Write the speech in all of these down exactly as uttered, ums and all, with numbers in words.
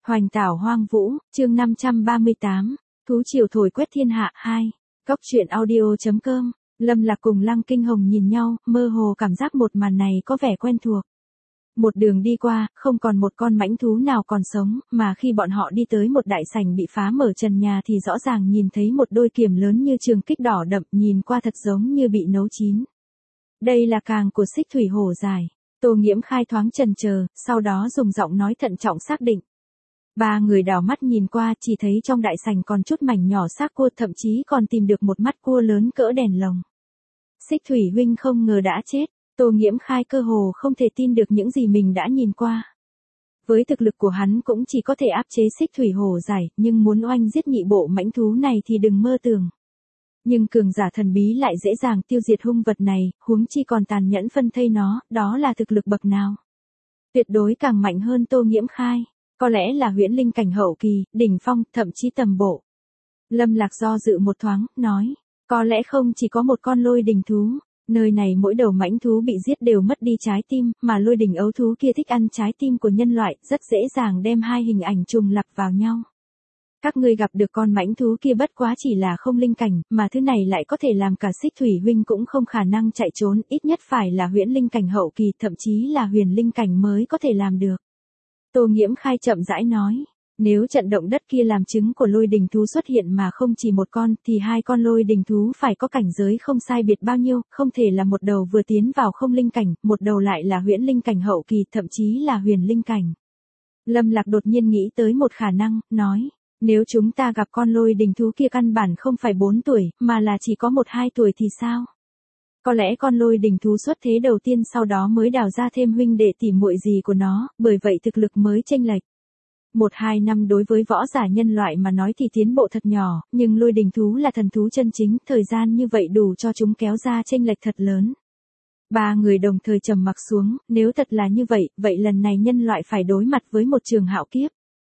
Hoành tảo hoang vũ, chương năm trăm ba mươi tám, thú triều thổi quét thiên hạ hai. Cốc truyện audio.com, Lâm Lạc cùng Lăng Kinh Hồng nhìn nhau, mơ hồ cảm giác một màn này có vẻ quen thuộc. Một đường đi qua, không còn một con mãnh thú nào còn sống, mà khi bọn họ đi tới một đại sảnh bị phá mở trần nhà thì rõ ràng nhìn thấy một đôi kiểm lớn như trường kích đỏ đậm, nhìn qua thật giống như bị nấu chín. Đây là càng của xích thủy hổ dài. Tô Nghiễm Khai thoáng chần chờ, sau đó dùng giọng nói thận trọng xác định. Ba người đảo mắt nhìn qua, chỉ thấy trong đại sảnh còn chút mảnh nhỏ xác cua, thậm chí còn tìm được một mắt cua lớn cỡ đèn lồng. Xích Thủy huynh không ngờ đã chết. Tô Nghiễm Khai cơ hồ không thể tin được những gì mình đã nhìn qua. Với thực lực của hắn cũng chỉ có thể áp chế xích thủy hổ dài, nhưng muốn oanh giết nhị bộ mãnh thú này thì đừng mơ tưởng. Nhưng cường giả thần bí lại dễ dàng tiêu diệt hung vật này, huống chi còn tàn nhẫn phân thây nó, đó là thực lực bậc nào? Tuyệt đối càng mạnh hơn Tô Nghiễm Khai, có lẽ là huyễn linh cảnh hậu kỳ, đỉnh phong, thậm chí tầm bộ. Lâm Lạc do dự một thoáng, nói, có lẽ không chỉ có một con lôi đình thú. Nơi này mỗi đầu mãnh thú bị giết đều mất đi trái tim, mà lôi đình ấu thú kia thích ăn trái tim của nhân loại, rất dễ dàng đem hai hình ảnh trùng lặp vào nhau. Các ngươi gặp được con mãnh thú kia bất quá chỉ là không linh cảnh, mà thứ này lại có thể làm cả xích thủy huynh cũng không khả năng chạy trốn, ít nhất phải là huyễn linh cảnh hậu kỳ, thậm chí là huyền linh cảnh mới có thể làm được. Tô Nghiễm Khai chậm rãi nói. Nếu trận động đất kia làm chứng của lôi đình thú xuất hiện mà không chỉ một con, thì hai con lôi đình thú phải có cảnh giới không sai biệt bao nhiêu, không thể là một đầu vừa tiến vào không linh cảnh, một đầu lại là huyễn linh cảnh hậu kỳ, thậm chí là huyền linh cảnh. Lâm Lạc đột nhiên nghĩ tới một khả năng, nói, nếu chúng ta gặp con lôi đình thú kia căn bản không phải bốn tuổi, mà là chỉ có một hai tuổi thì sao? Có lẽ con lôi đình thú xuất thế đầu tiên sau đó mới đào ra thêm huynh đệ tỉ muội gì của nó, bởi vậy thực lực mới chênh lệch. Một hai năm đối với võ giả nhân loại mà nói thì tiến bộ thật nhỏ, nhưng lôi đình thú là thần thú chân chính, thời gian như vậy đủ cho chúng kéo ra chênh lệch thật lớn. Ba người đồng thời trầm mặc xuống, nếu thật là như vậy, vậy lần này nhân loại phải đối mặt với một trường hạo kiếp.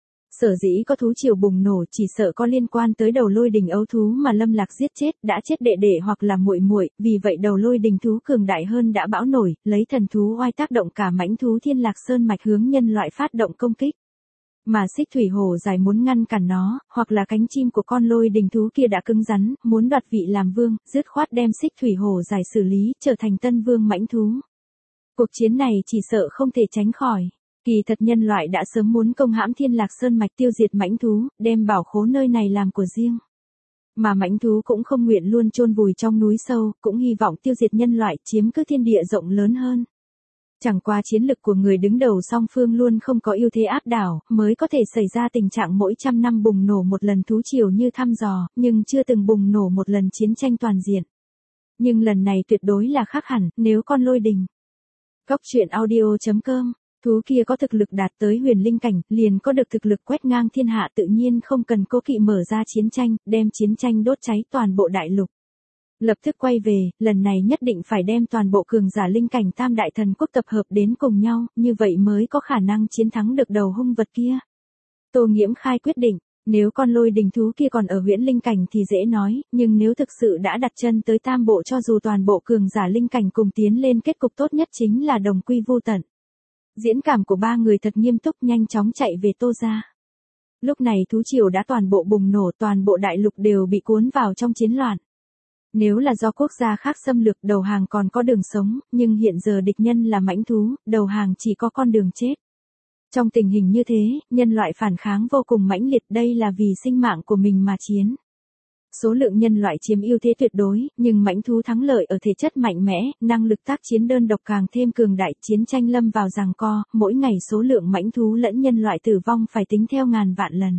Sở dĩ có thú triều bùng nổ chỉ sợ có liên quan tới đầu lôi đình ấu thú mà Lâm Lạc giết chết, đã chết đệ đệ hoặc là muội muội, vì vậy đầu lôi đình thú cường đại hơn đã bão nổi, lấy thần thú oai tác động cả mãnh thú Thiên Lạc Sơn mạch hướng nhân loại phát động công kích. Mà xích thủy hổ dài muốn ngăn cản nó, hoặc là cánh chim của con lôi đình thú kia đã cứng rắn, muốn đoạt vị làm vương, dứt khoát đem xích thủy hổ dài xử lý, trở thành tân vương mãnh thú. Cuộc chiến này chỉ sợ không thể tránh khỏi. Kỳ thật nhân loại đã sớm muốn công hãm Thiên Lạc Sơn mạch tiêu diệt mãnh thú, đem bảo khố nơi này làm của riêng. Mà mãnh thú cũng không nguyện luôn chôn vùi trong núi sâu, cũng hy vọng tiêu diệt nhân loại, chiếm cứ thiên địa rộng lớn hơn. Chẳng qua chiến lực của người đứng đầu song phương luôn không có ưu thế áp đảo, mới có thể xảy ra tình trạng mỗi trăm năm bùng nổ một lần thú triều như thăm dò, nhưng chưa từng bùng nổ một lần chiến tranh toàn diện. Nhưng lần này tuyệt đối là khác hẳn, nếu con lôi đình. Cốc truyện audio.com, thú kia có thực lực đạt tới huyền linh cảnh, liền có được thực lực quét ngang thiên hạ, tự nhiên không cần cố kỵ mở ra chiến tranh, đem chiến tranh đốt cháy toàn bộ đại lục. Lập tức quay về, lần này nhất định phải đem toàn bộ cường giả linh cảnh tam đại thần quốc tập hợp đến cùng nhau, như vậy mới có khả năng chiến thắng được đầu hung vật kia. Tô Nghiễm Khai quyết định, nếu con lôi đình thú kia còn ở huyễn linh cảnh thì dễ nói, nhưng nếu thực sự đã đặt chân tới tam bộ, cho dù toàn bộ cường giả linh cảnh cùng tiến lên, kết cục tốt nhất chính là đồng quy vu tận. Diễn cảm của ba người thật nghiêm túc, nhanh chóng chạy về Tô gia. Lúc này thú triều đã toàn bộ bùng nổ, toàn bộ đại lục đều bị cuốn vào trong chiến loạn. Nếu là do quốc gia khác xâm lược, đầu hàng còn có đường sống, nhưng hiện giờ địch nhân là mãnh thú, đầu hàng chỉ có con đường chết. Trong tình hình như thế, nhân loại phản kháng vô cùng mãnh liệt, đây là vì sinh mạng của mình mà chiến. Số lượng nhân loại chiếm ưu thế tuyệt đối, nhưng mãnh thú thắng lợi ở thể chất mạnh mẽ, năng lực tác chiến đơn độc càng thêm cường đại, chiến tranh lâm vào giằng co, mỗi ngày số lượng mãnh thú lẫn nhân loại tử vong phải tính theo ngàn vạn lần.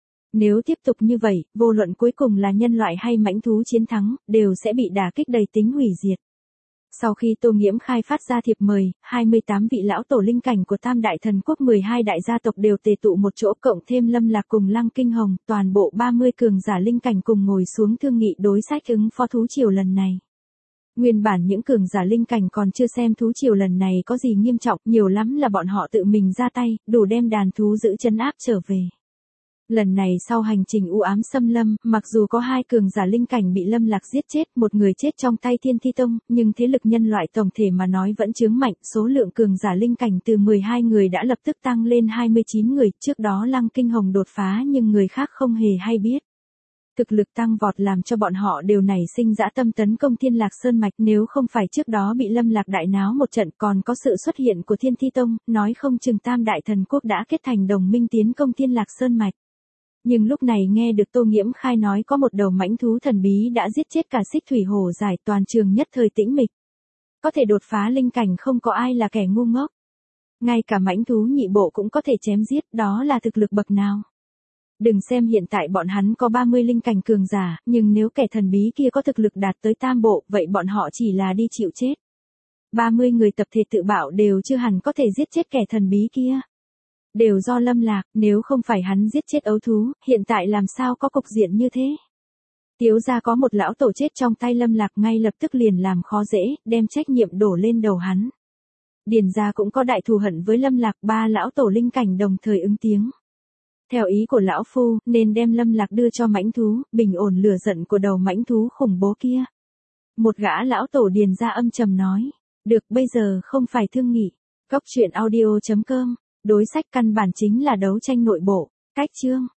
Nếu tiếp tục như vậy, vô luận cuối cùng là nhân loại hay mãnh thú chiến thắng, đều sẽ bị đả kích đầy tính hủy diệt. Sau khi Tô Nghiễm Khai phát ra thiệp mời, hai mươi tám vị lão tổ linh cảnh của tam đại thần quốc, mười hai đại gia tộc đều tề tụ một chỗ, cộng thêm Lâm Lạc cùng Lăng Kinh Hồng, toàn bộ ba mươi cường giả linh cảnh cùng ngồi xuống thương nghị đối sách ứng phó thú triều lần này. Nguyên bản những cường giả linh cảnh còn chưa xem thú triều lần này có gì nghiêm trọng, nhiều lắm là bọn họ tự mình ra tay, đủ đem đàn thú giữ chân áp trở về. Lần này sau hành trình u ám xâm lâm, mặc dù có hai cường giả linh cảnh bị Lâm Lạc giết chết, một người chết trong tay Thiên Thi Tông, nhưng thế lực nhân loại tổng thể mà nói vẫn chướng mạnh, số lượng cường giả linh cảnh từ mười hai người đã lập tức tăng lên hai mươi chín người, trước đó Lăng Kinh Hồng đột phá nhưng người khác không hề hay biết. Thực lực tăng vọt làm cho bọn họ đều nảy sinh dã tâm tấn công Thiên Lạc Sơn Mạch, nếu không phải trước đó bị Lâm Lạc đại náo một trận, còn có sự xuất hiện của Thiên Thi Tông, nói không chừng Tam Đại Thần Quốc đã kết thành đồng minh tiến công Thiên Lạc Sơn Mạch. Nhưng lúc này nghe được Tô Nghiễm Khai nói có một đầu mãnh thú thần bí đã giết chết cả Xích Thủy Hổ Giải, toàn trường nhất thời tĩnh mịch. Có thể đột phá linh cảnh không có ai là kẻ ngu ngốc. Ngay cả mãnh thú nhị bộ cũng có thể chém giết, đó là thực lực bậc nào. Đừng xem hiện tại bọn hắn có ba mươi linh cảnh cường giả, nhưng nếu kẻ thần bí kia có thực lực đạt tới tam bộ, vậy bọn họ chỉ là đi chịu chết. ba mươi người tập thể tự bạo đều chưa hẳn có thể giết chết kẻ thần bí kia. Đều do Lâm Lạc, nếu không phải hắn giết chết ấu thú, hiện tại làm sao có cục diện như thế. Tiếu gia có một lão tổ chết trong tay Lâm Lạc, ngay lập tức liền làm khó dễ, đem trách nhiệm đổ lên đầu hắn. Điền gia cũng có đại thù hận với Lâm Lạc, ba lão tổ linh cảnh đồng thời ứng tiếng. Theo ý của lão phu, nên đem Lâm Lạc đưa cho mãnh thú, bình ổn lửa giận của đầu mãnh thú khủng bố kia. Một gã lão tổ Điền gia âm trầm nói. Được, bây giờ không phải thương nghị. Góc truyện audio chấm com. Đối sách căn bản chính là đấu tranh nội bộ. Cách chương.